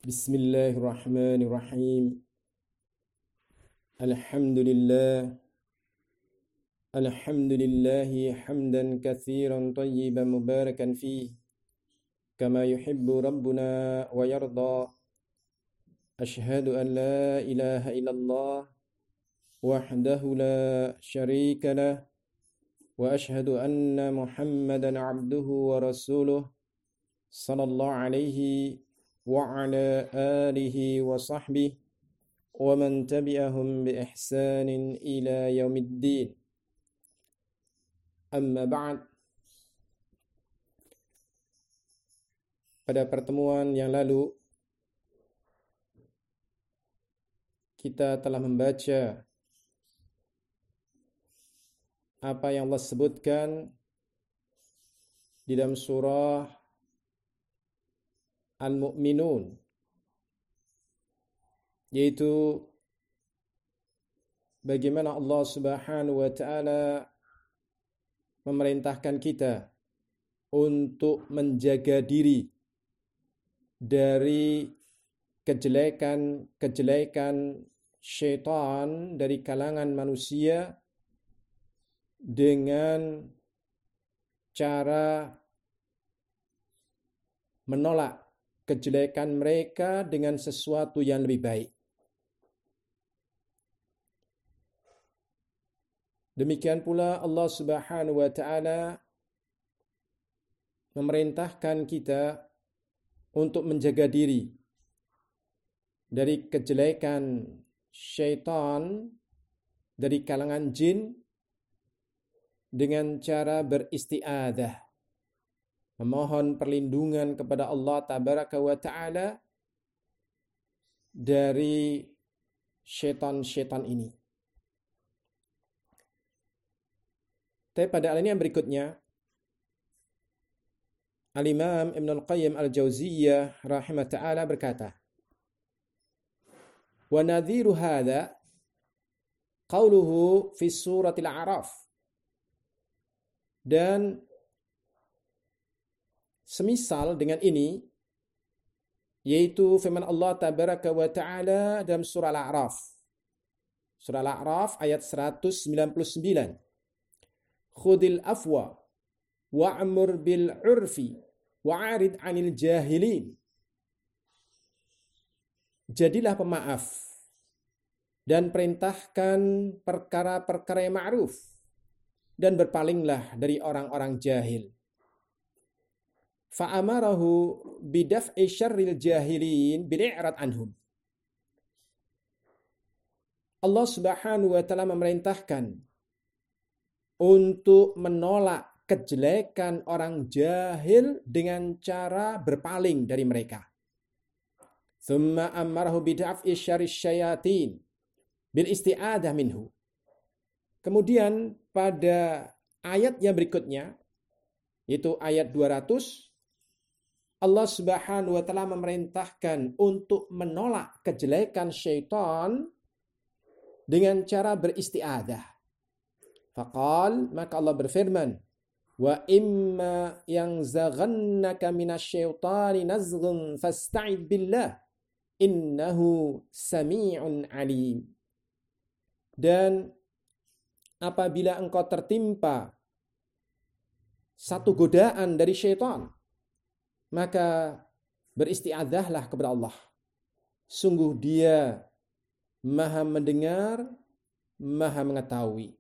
Bismillahirrahmanirrahim. Alhamdulillah. Alhamdulillahi hamdan katsiran tayyiban mubarakan fih. Kama yuhibbu rabbuna wa yarda. Ashhadu an la ilaha illallah. Wahdahu la syarika lah. Wa ashhadu anna Muhammadan abduhu wa rasuluh. Sallallahu alaihi wa ala alihi wa sahbihi wa man tabi'ahum bi ihsanin ila yaumiddin. Amma ba'd. Pada pertemuan yang lalu kita telah membaca apa yang Allah sebutkan di dalam surah Al-Mu'minun, yaitu bagaimana Allah Subhanahu wa ta'ala memerintahkan kita untuk menjaga diri dari kejelekan-kejelekan syaitan dari kalangan manusia dengan cara menolak kejelekan mereka dengan sesuatu yang lebih baik. Demikian pula Allah Subhanahu wa ta'ala memerintahkan kita untuk menjaga diri dari kejelekan syaitan dari kalangan jin dengan cara beristi'adzah, memohon perlindungan kepada Allah Tabaraka wa Ta'ala dari syaitan-syaitan ini. Tapi pada alinea yang berikutnya, Al-Imam Ibn Al-Qayyim Al-Jauziyah rahimah ta'ala berkata, wa nadhiru hadha qawluhu fi suratil A'raf. Dan semisal dengan ini, yaitu firman Allah Tabaraka wa Ta'ala dalam surah Al-A'raf. Surah Al-A'raf ayat 199. Khudil afwa wa'mur bil urfi wa'arid 'anil jahilin. Jadilah pemaaf dan perintahkan perkara-perkara yang ma'ruf dan berpalinglah dari orang-orang jahil. Fa'amarahu bidaf'i syarril jahilin bil'i'rad anhum. Allah Subhanahu wa ta'ala memerintahkan untuk menolak kejelekan orang jahil dengan cara berpaling dari mereka. Thumma amarahu bidaf'i syarris syayatin bil isti'adah minhu. Kemudian pada ayat yang berikutnya, yaitu ayat 200, Allah Subhanahu wa ta'ala memerintahkan untuk menolak kejelekan syaitan dengan cara beristi'adah. Faqal, maka Allah berfirman, wa imma yang zaghannaka minasyaitani nazghun fasta'id billah innahu sami'un alim. Dan apabila engkau tertimpa satu godaan dari syaitan, maka beristi'adzahlah kepada Allah. Sungguh Dia Maha mendengar, Maha mengetahui.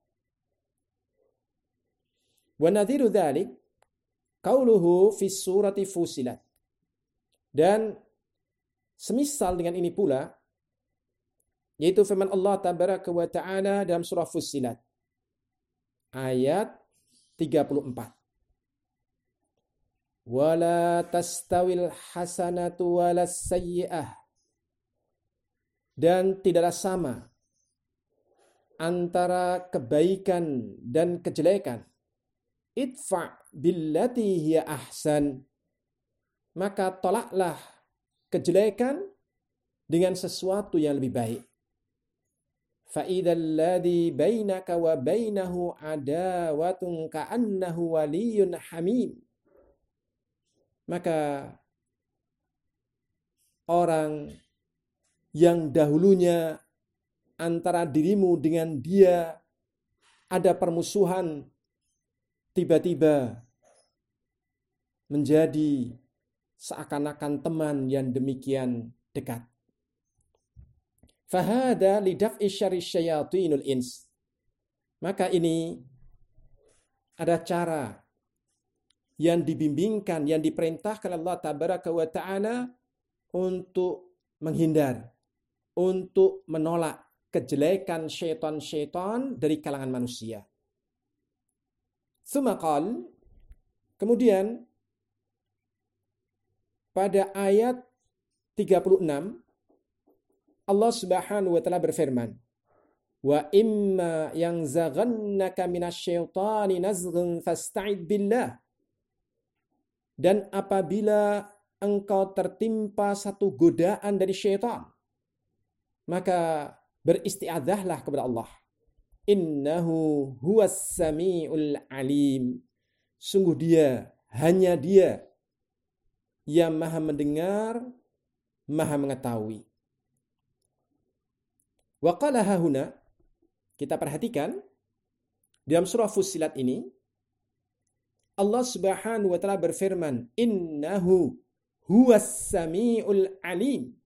Wa nadhiru dzalik qauluhu fi surati Fussilat. Dan semisal dengan ini pula, yaitu firman Allah Tabaraka wa Ta'ala dalam surah Fussilat ayat 34. Wala tastawil hasanatu walas sayyi'ah. Dan tidaklah sama antara kebaikan dan kejelekan. Idfa' billati hiya ahsan. Maka tolaklah kejelekan dengan sesuatu yang lebih baik. Fa'idhal ladzi bainaka wa bainahu adawatun ka'annahu waliyyun hamim. Maka orang yang dahulunya antara dirimu dengan dia ada permusuhan, tiba-tiba menjadi seakan-akan teman yang demikian dekat. Fahada lidaf'i syarri syayatinul ins. Maka ini ada cara yang dibimbingkan, yang diperintahkan Allah Tabaraka wa Ta'ala untuk menghindar, untuk menolak kejelekan syaitan-syaitan dari kalangan manusia. Tsumaqal, kemudian pada ayat 36 Allah Subhanahu wa taala berfirman, "Wa imma yanzaghannaka minasyaitani nazghun fasta'id billah." Dan apabila engkau tertimpa satu godaan dari syaitan, maka beristiadzahlah kepada Allah. Innahu huwas samiul alim. Sungguh hanya dia yang maha mendengar, maha mengetahui. Wa qala hahuna, kita perhatikan dalam surah Fussilat ini Allah Subhanahu wa taala berfirman, innahu huwas samiul alim.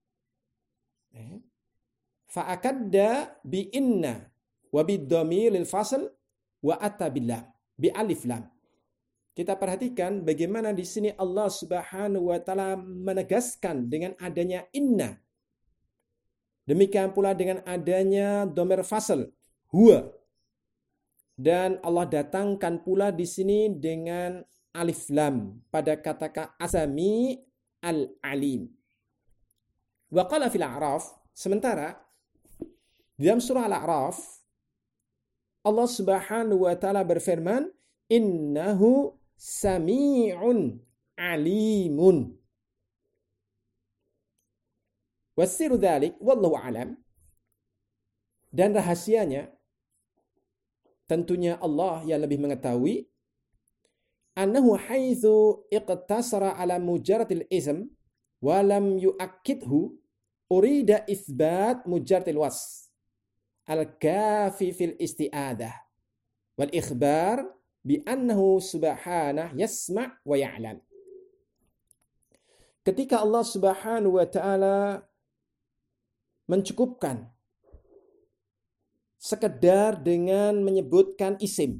Fa'akadda bi inna wa bid-dhamir lil fasl wa atta billah bi alif lam. Kita perhatikan bagaimana di sini Allah Subhanahu wa taala menegaskan dengan adanya inna. Demikian pula dengan adanya dhamir fasl huwa. Dan Allah datangkan pula di sini dengan alif lam pada kata asami al-alim. Wa qala fil a'raf, sementara dalam surah Al-A'raf Allah Subhanahu wa taala berfirman, innahu sami'un alimun. Wasiru dzalik wallahu alam. Dan rahasianya tentunya Allah yang lebih mengetahui. Annahu haitsu iqtasara ala mujarradil ism wa lam yu'akkidhu urida itsbat mujarradil wasf al-kafi fil isti'adah wal ikhbar bi annahu subhanahu yasma' wa ya'lam. Ketika Allah Subhanahu wa taala mencukupkan sekedar dengan menyebutkan isim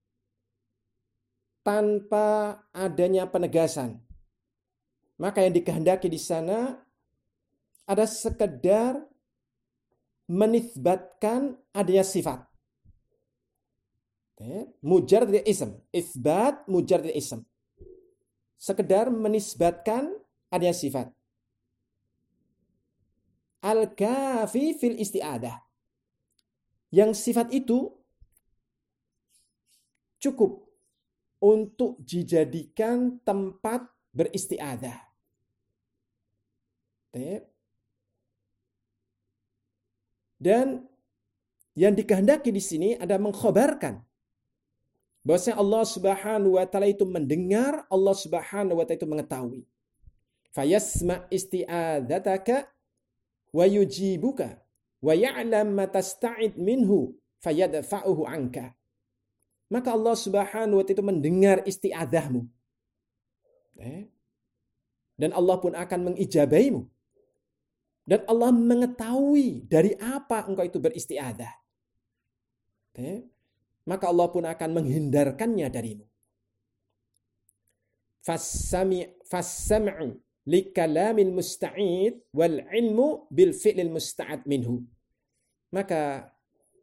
tanpa adanya penegasan, maka yang dikehendaki di sana ada sekedar menisbatkan adanya sifat. Mujarrad ism, isbat mujarrad ism. Sekedar menisbatkan adanya sifat. Al-kafi fil isti'adah. Yang sifat itu cukup untuk dijadikan tempat beristi'adah. Dan yang dikehendaki di sini ada mengkhabarkan bahwasanya Allah Subhanahu wa taala itu mendengar, Allah Subhanahu wa taala itu mengetahui. Fayasma isti'adzataka wa yujibuka wa ya'lam ma tasta'id minhu fayadfa'uhu anka. Maka Allah Subhanahu wa taala itu mendengar isti'adzahmu. Dan Allah pun akan mengijabaimu. Dan Allah mengetahui dari apa engkau itu beristi'adzah. Maka Allah pun akan menghindarkannya darimu. Fassam'u likalamil musta'id wal ilmu bil fi'lil musta'ad minhu. Maka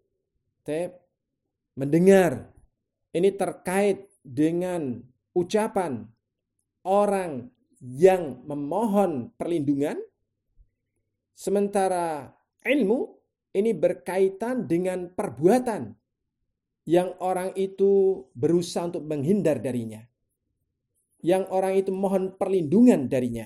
mendengar ini terkait dengan ucapan orang yang memohon perlindungan, sementara ilmu ini berkaitan dengan perbuatan yang orang itu berusaha untuk menghindar darinya, yang orang itu mohon perlindungan darinya.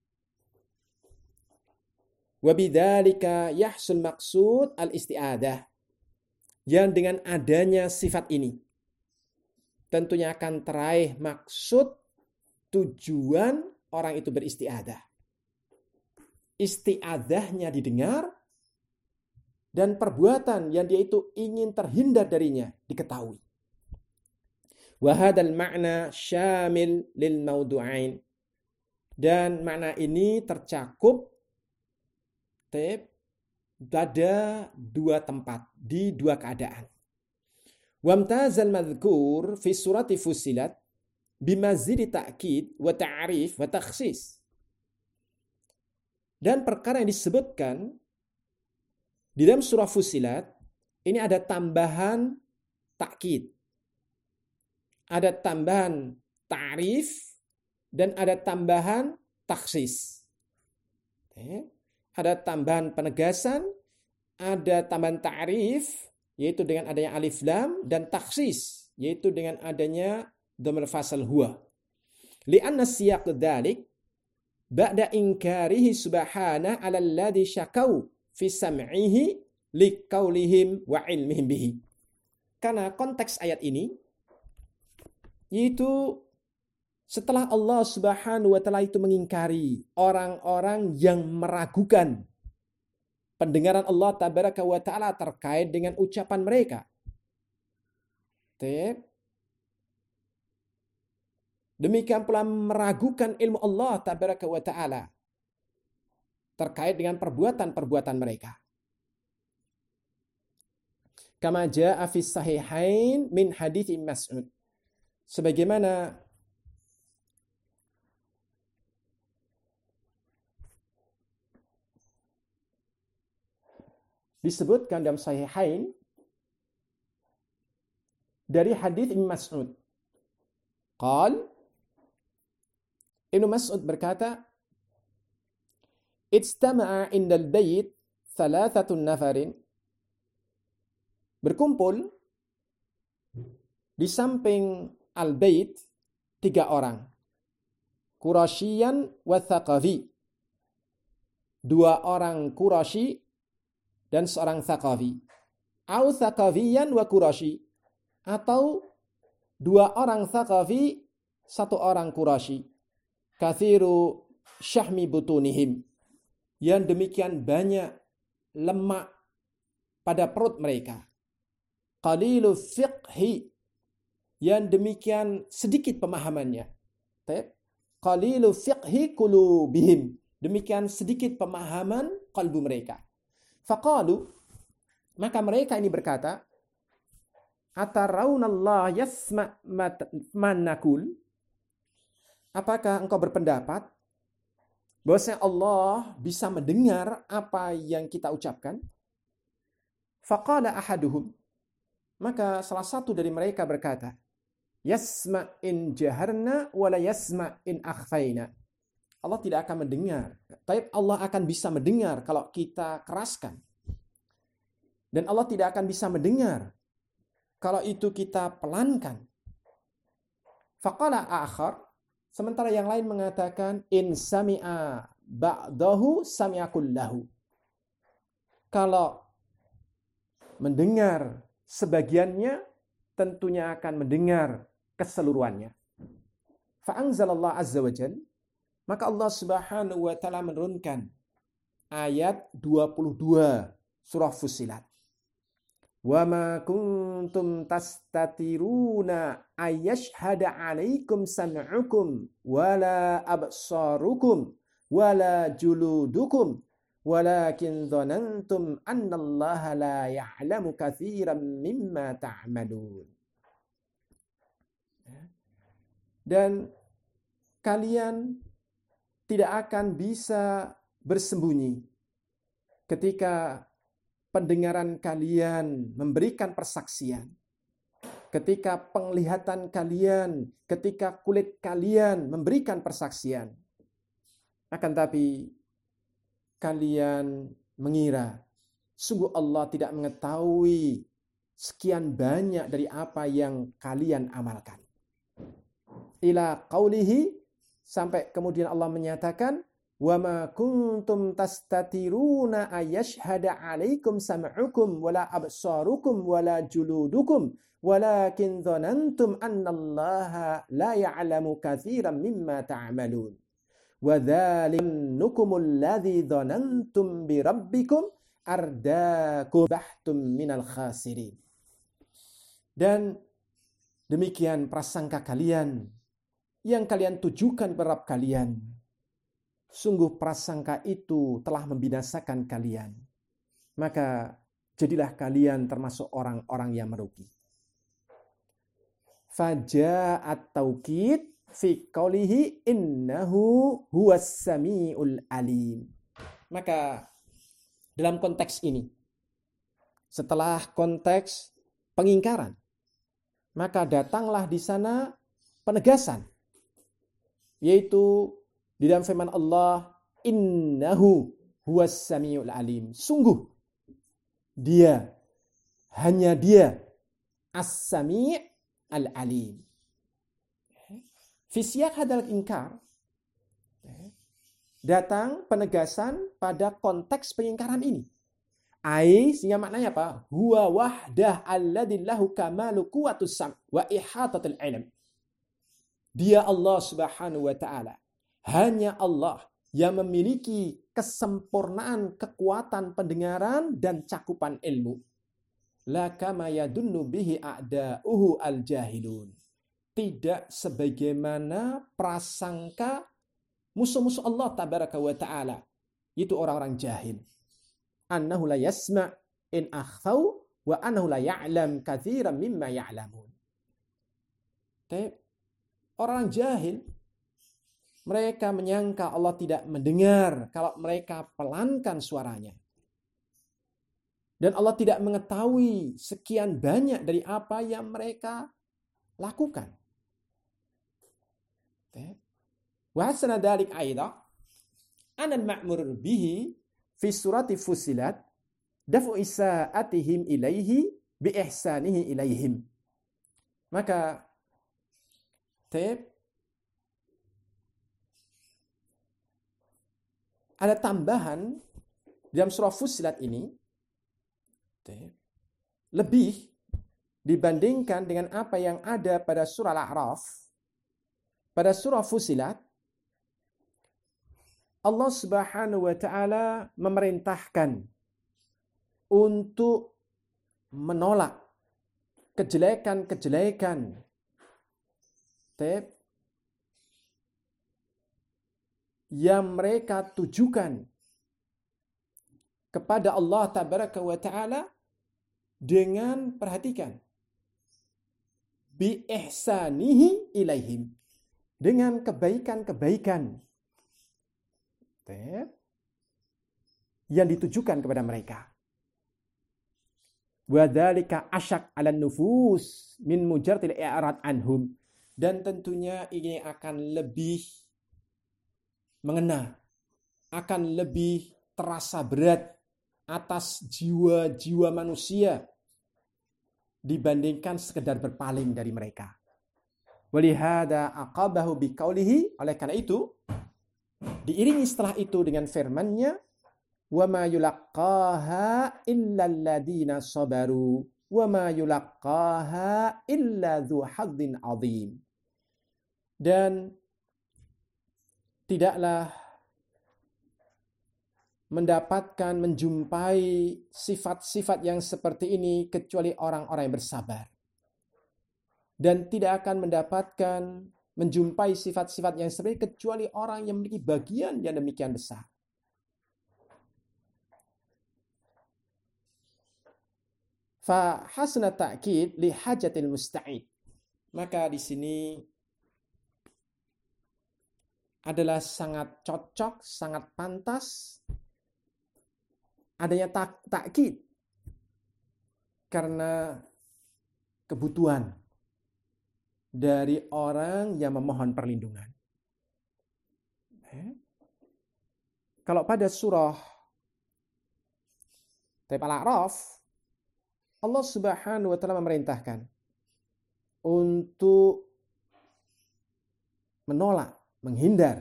Wabidzalika yahsul maqsud al-isti'adah. Yang dengan adanya sifat ini tentunya akan teraih maksud tujuan orang itu beristi'adah. isti'adzahnya didengar, dan perbuatan yang dia itu ingin terhindar darinya diketahui. Wa hadzal ma'na syamil lil mawdu'ain. Dan makna ini tercakup pada dua tempat, di dua keadaan. Wamtazal madhkur fi surati Fussilat bimazidi ta'kid wa ta'rif wa takhsis. Dan perkara yang disebutkan di dalam surah Fussilat ini ada tambahan ta'kid, ada tambahan ta'rif, dan ada tambahan takhsis. Ada tambahan penegasan, ada tambahan ta'rif, yaitu dengan adanya alif lam, dan takhsis, yaitu dengan adanya dhamir fasal huwa. Li'anna siyaq dzalik ba'da inkarihi subhanahu 'ala alladhi syakau fi sam'ihi liqaulihim wa ilmihim bihi. Karena konteks ayat ini yaitu setelah Allah Subhanahu wa taala itu mengingkari orang-orang yang meragukan pendengaran Allah Tabaraka wa taala terkait dengan ucapan mereka. Demikian pula meragukan ilmu Allah Tabaraka wa taala terkait dengan perbuatan-perbuatan mereka. Kama jaa'a fis sahihain min hadits Mas'ud. Sebagaimana disebutkan dalam Sahihain dari hadis Ibnu Mas'ud. Ibnu Mas'ud berkata, "Ijtama'a indal bait thalathatun nafarin." Berkumpul di samping al-bait 3 orang. Quraisyan wa Thaqafi. 2 orang Quraisy dan seorang Thaqafi. Au Thaqafiyan wa Quraisy. Atau 2 orang Thaqafi, 1 orang Quraisy. Kathiru syahmi butunihim. Yang demikian banyak lemak pada perut mereka. Qalilu fiqhi. Yang demikian sedikit pemahamannya. Qalilu fiqhi qulubihim. Demikian sedikit pemahaman kalbu mereka. Faqalu, maka mereka ini berkata, Atarawunallah yasma' man nakul. Apakah engkau berpendapat bahwasanya Allah bisa mendengar apa yang kita ucapkan? Faqala ahaduhum. Maka salah satu dari mereka berkata, Yasma' in jaharna wala yasma' in akhfaina. Allah tidak akan mendengar. Tapi Allah akan bisa mendengar kalau kita keraskan. Dan Allah tidak akan bisa mendengar kalau itu kita pelankan. Faqala akhar. Sementara yang lain mengatakan, in sami'a ba'dahu sami'a kullahu. Kalau mendengar sebagiannya, tentunya akan mendengar keseluruhannya. Fa'anzalallah azza wa jalla. Maka Allah Subhanahu wa taala menurunkan ayat 22 surah Fussilat. Wa ma kuntum tastatiruna ayyashhada 'alaikum sam'ukum wala absarukum wala juludukum walakin dhanantum annallaha la ya'lamu katsiran mimma ta'malun. Dan kalian tidak akan bisa bersembunyi ketika pendengaran kalian memberikan persaksian, ketika penglihatan kalian, ketika kulit kalian memberikan persaksian. Akan tapi kalian mengira sungguh Allah tidak mengetahui sekian banyak dari apa yang kalian amalkan. Ila qaulihi, sampai kemudian Allah menyatakan, wa ma kuntum tastatiruna ayyashhada 'alaikum sam'ukum wala absarukum wala juludukum walakin dhanantum annallaha la ya'lamu katsiran mimma ta'malun. wa dzalikunul ladzi dzanantum bi rabbikum ardaakum bahtum minal khasirin. Dan demikian prasangka kalian yang kalian tujukan kepada Rabb kalian. Sungguh prasangka itu telah membinasakan kalian. Maka jadilah kalian termasuk orang-orang yang merugi. Faja'at taukid fi qawlihi innahu huwas samiul alim. Maka dalam konteks ini, setelah konteks pengingkaran, maka datanglah di sana penegasan, yaitu di dalam firman Allah, innahu huwas samiul alim. Sungguh dia, hanya dia, as-sami' al-alim. Fi siyaq hadzal inkar, datang penegasan pada konteks pengingkaran ini. Sehingga maknanya apa? Huwa wahdah alladzi lahu kamalu quwwatus sam' wa ihatatul ilm. Dia Allah Subhanahu wa taala. Hanya Allah yang memiliki kesempurnaan kekuatan pendengaran dan cakupan ilmu. La kama yadunnu bihi a'da'uhu al-jahilun. Tidak sebagaimana prasangka musuh-musuh Allah tabaraka wa ta'ala. Itu orang-orang jahil. Annahu la yasma' in akhthau wa annahu la ya'lam katsiran mimma ya'lamun. Orang jahil, mereka menyangka Allah tidak mendengar kalau mereka pelankan suaranya. Dan Allah tidak mengetahui sekian banyak dari apa yang mereka lakukan. Wa hasana dzalik aidan anal ma'mur bihi fi surati Fussilat daf'u isa'atihim ilaihi bi ihsanihi ilaihim. Maka ada tambahan dalam surah Fussilat ini lebih dibandingkan dengan apa yang ada pada surah Al-A'raf. Pada surah Fussilat, Allah Subhanahu wa taala memerintahkan untuk menolak kejelekan-kejelekan yang mereka tujukan kepada Allah tabaraka wa ta'ala dengan, perhatikan, bi ihsanihi ilaihim, dengan kebaikan-kebaikan yang ditujukan kepada mereka. Wa dzalika asyak 'alan nufus min mujarradil i'rad anhum. Dan tentunya ini akan lebih mengena, akan lebih terasa berat atas jiwa-jiwa manusia dibandingkan sekedar berpaling dari mereka. Walihada aqabahu biqaulihi, oleh karena itu diiringi setelah itu dengan firman-Nya, wa ma yulaqqaha illal ladzina sabaru wa ma yulaqqaha illa dzu hadzin adzim. Dan tidaklah mendapatkan, menjumpai sifat-sifat yang seperti ini kecuali orang-orang yang bersabar. Dan tidak akan mendapatkan, menjumpai sifat-sifat yang seperti ini kecuali orang yang memiliki bagian yang demikian besar. Fa hasna ta'kid li hajatil musta'id. Maka di sini adalah sangat cocok, sangat pantas adanya takkid karena kebutuhan dari orang yang memohon perlindungan. Kalau pada surah Al-A'raf, Allah Subhanahu wa taala memerintahkan untuk menolak, menghindar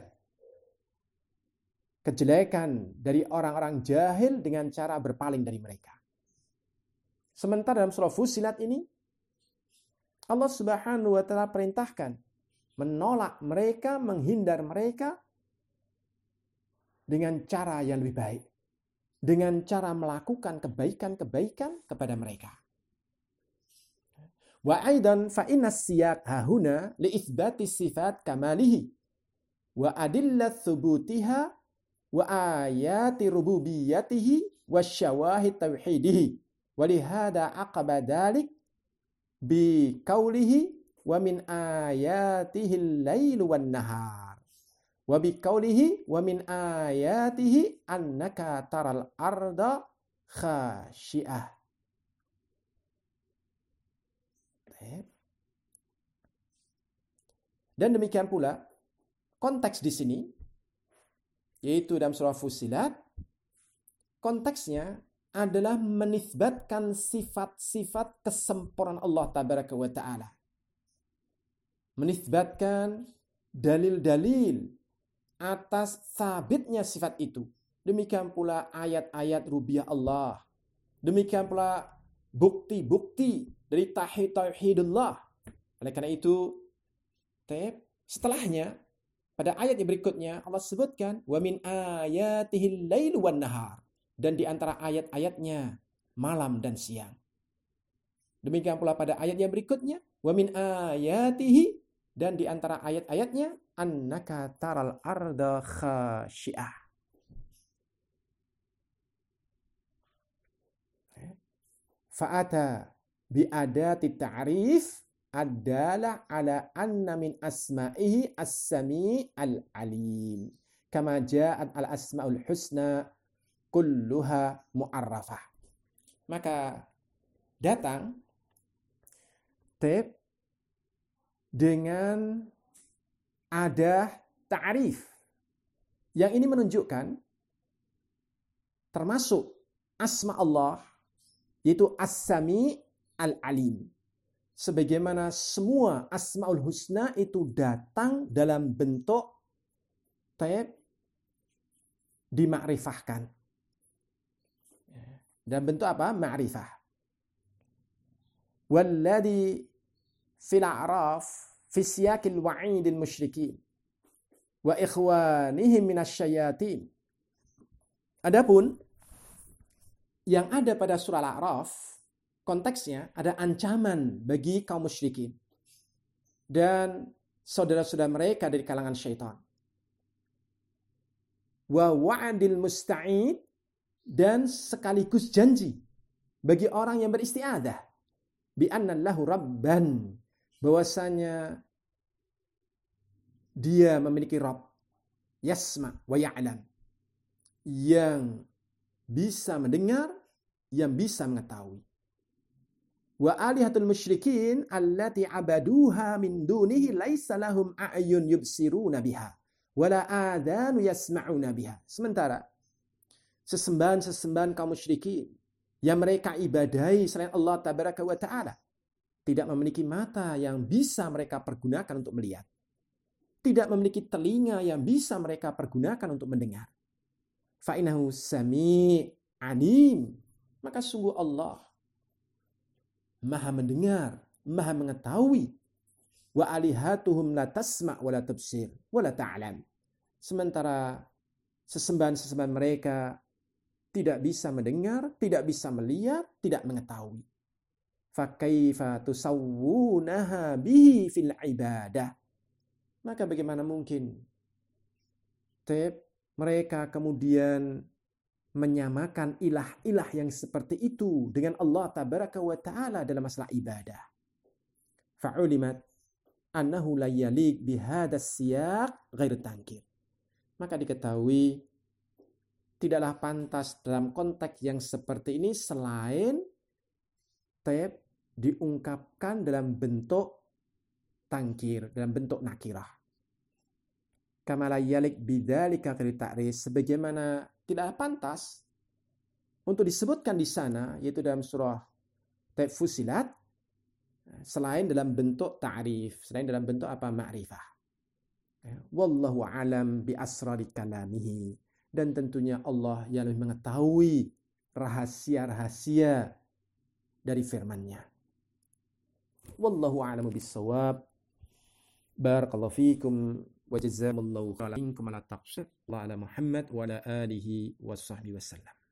kejelekan dari orang-orang jahil dengan cara berpaling dari mereka. Sementara dalam surah Fussilat ini, Allah Subhanahu wa taala perintahkan menolak mereka, menghindar mereka dengan cara yang lebih baik. Dengan cara melakukan kebaikan-kebaikan kepada mereka. Wa aidan fa inna siyaq hahuna li itsbati sifat kamalihi wa adillat thubutiha wa ayati rububiyyatihi wa syawahid tauhidihi. Wa lihada aqaba dzalik bi qaulihi wa min ayatihi al-lailu wan nahar. Wa bi qaulihi wa min ayatihi annaka taral arda khashi'ah. Dan demikian pula konteks di sini, yaitu dalam surah Fussilat, konteksnya adalah menisbatkan sifat-sifat kesempurnaan Allah Tabaraka wa Ta'ala. Menisbatkan dalil-dalil atas sabitnya sifat itu. Demikian pula ayat-ayat rububiyah Allah. Demikian pula bukti-bukti dari tauhidullah. Oleh karena itu, setelahnya pada ayat yang berikutnya Allah sebutkan wa min ayatihil lailu wan nahar, dan di antara ayat-ayatnya malam dan siang. Demikian pula pada ayat yang berikutnya wa min ayatihi, dan di antara ayat-ayatnya annaka taral arda khashi'ah. Fa'ata bi adati ta'rif adalah ala anna min asma'ihi as-sami' al-alim kama ja'at al-asma'ul husna kulluha mu'arrafah. Maka datang dengan ada ta'rif yang ini menunjukkan termasuk asma Allah, yaitu as-sami' al-alim. Sebagaimana semua asmaul husna itu datang dalam bentuk dimakrifahkan. Dalam bentuk apa? Ma'rifah. Walladhi fil a'raf fi siyaqil wa'idil musyrikin wa ikhwanihim minasyayatin. Adapun yang ada pada surah Al-A'raf, konteksnya ada ancaman bagi kaum musyrikin dan saudara-saudara mereka dari kalangan syaitan. Wa wa'dil musta'id, dan sekaligus janji bagi orang yang beristiadah bi anna lahu rabban, bahwasanya dia memiliki Rabb yasma wa ya'lam, yang bisa mendengar, yang bisa mengetahui. Wa alihatul musyrikin allati abaduha min dunihi laisa lahum a'yun yubsiruna biha wala adanu yasma'una biha. Sementara sesembahan-sesembahan kaum musyrikin yang mereka ibadahi selain Allah Tabaraka wa Ta'ala tidak memiliki mata yang bisa mereka pergunakan untuk melihat, tidak memiliki telinga yang bisa mereka pergunakan untuk mendengar. Fa innahu sami' alim, maka sungguh Allah Maha mendengar, Maha mengetahui. Wa alihatuhum la tasma' wa la tubsir wa la ta'lam. Sementara sesembahan-sesembahan mereka tidak bisa mendengar, tidak bisa melihat, tidak mengetahui. Fa kaifa tusawwunaha bihi fil ibadah. Maka bagaimana mungkin mereka kemudian menyamakan ilah-ilah yang seperti itu dengan Allah Tabaraka wa Ta'ala dalam masalah ibadah. Fa'ulimat annahu la yaliq bihadas siyaq ghairu tankir. Maka diketahui tidaklah pantas dalam konteks yang seperti ini selain diungkapkan dalam bentuk tangkir, dalam bentuk nakirah. Kama la yaliq bidzalika ghairu ta'rif, sebagaimana tidak pantas untuk disebutkan di sana, yaitu dalam surah Fussilat, selain dalam bentuk ta'rif, selain dalam bentuk apa? Ma'rifah. Wallahu alam bi asrari kalamihi, dan tentunya Allah yang lebih mengetahui rahasia-rahasia dari firman-Nya. Wallahu a'lamu bis-shawab. Barakallahu fikum. Wa jazakumullahu khairan minkum ala taqsir. Wa ala Muhammad wa ala alihi wa sahbihi wasallam.